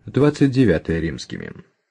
29 римскими.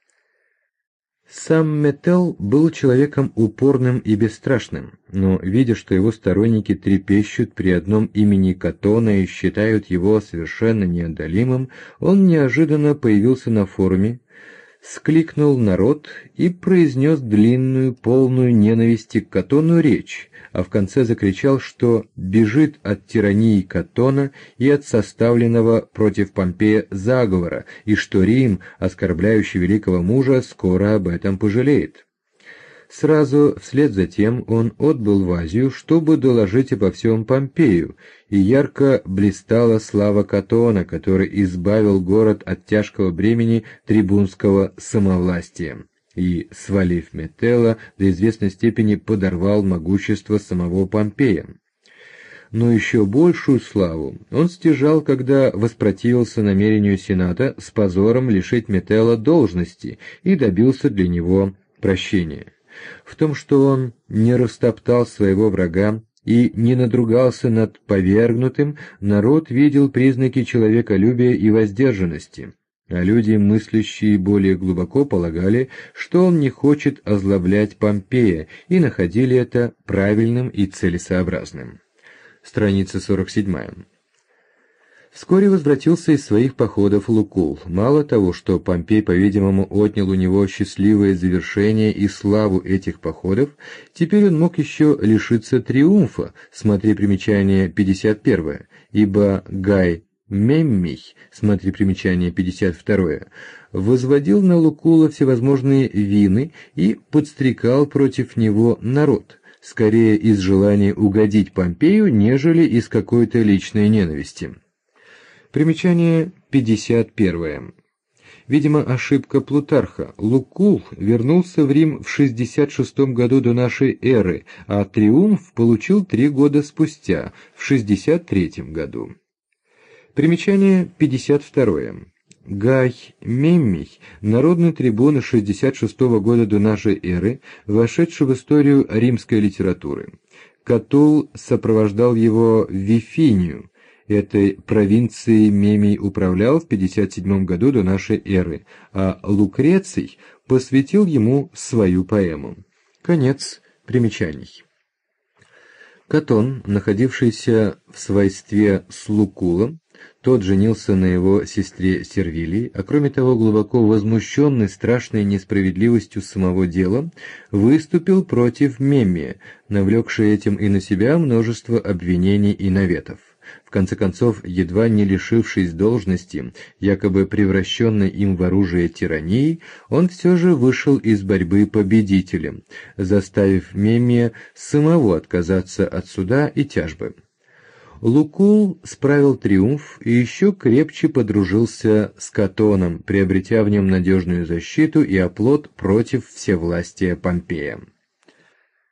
Сам Метелл был человеком упорным и бесстрашным, но, видя, что его сторонники трепещут при одном имени Катона и считают его совершенно неодолимым, он неожиданно появился на форуме, скликнул народ и произнес длинную, полную ненависти к Катону речь, а в конце закричал, что бежит от тирании Катона и от составленного против Помпея заговора, и что Рим, оскорбляющий великого мужа, скоро об этом пожалеет. Сразу вслед за тем он отбыл в Азию, чтобы доложить обо всем Помпею, и ярко блистала слава Катона, который избавил город от тяжкого бремени трибунского самовластия и, свалив Метелла, до известной степени подорвал могущество самого Помпея. Но еще большую славу он стяжал, когда воспротивился намерению Сената с позором лишить Метелла должности и добился для него прощения. В том, что он не растоптал своего врага и не надругался над повергнутым, народ видел признаки человеколюбия и воздержанности, а люди, мыслящие более глубоко, полагали, что он не хочет озлоблять Помпея, и находили это правильным и целесообразным. Страница 47. Вскоре возвратился из своих походов Лукул. Мало того, что Помпей, по-видимому, отнял у него счастливое завершение и славу этих походов, теперь он мог еще лишиться триумфа, смотри примечание 51, ибо Гай Меммий, смотри примечание 52, возводил на Лукула всевозможные вины и подстрекал против него народ, скорее из желания угодить Помпею, нежели из какой-то личной ненависти. Примечание 51. Видимо, ошибка Плутарха. Лукул вернулся в Рим в 66 году до нашей эры, а триумф получил 3 года спустя, в 63 году. Примечание 52. Гай Меммий, народный трибун 66 года до нашей эры, вошедший в историю римской литературы. Катул сопровождал его в Вифинию. Этой провинцией Меммий управлял в 57 году до нашей эры, а Лукреций посвятил ему свою поэму. Конец примечаний. Катон, находившийся в свойстве с Лукулом, тот женился на его сестре Сервилии, а кроме того, глубоко возмущенный страшной несправедливостью самого дела, выступил против Меммия, навлекший этим и на себя множество обвинений и наветов. В конце концов, едва не лишившись должности, якобы превращенной им в оружие тирании, он все же вышел из борьбы победителем, заставив Меммия самого отказаться от суда и тяжбы. Лукул справил триумф и еще крепче подружился с Катоном, приобретя в нем надежную защиту и оплот против всевластия Помпея.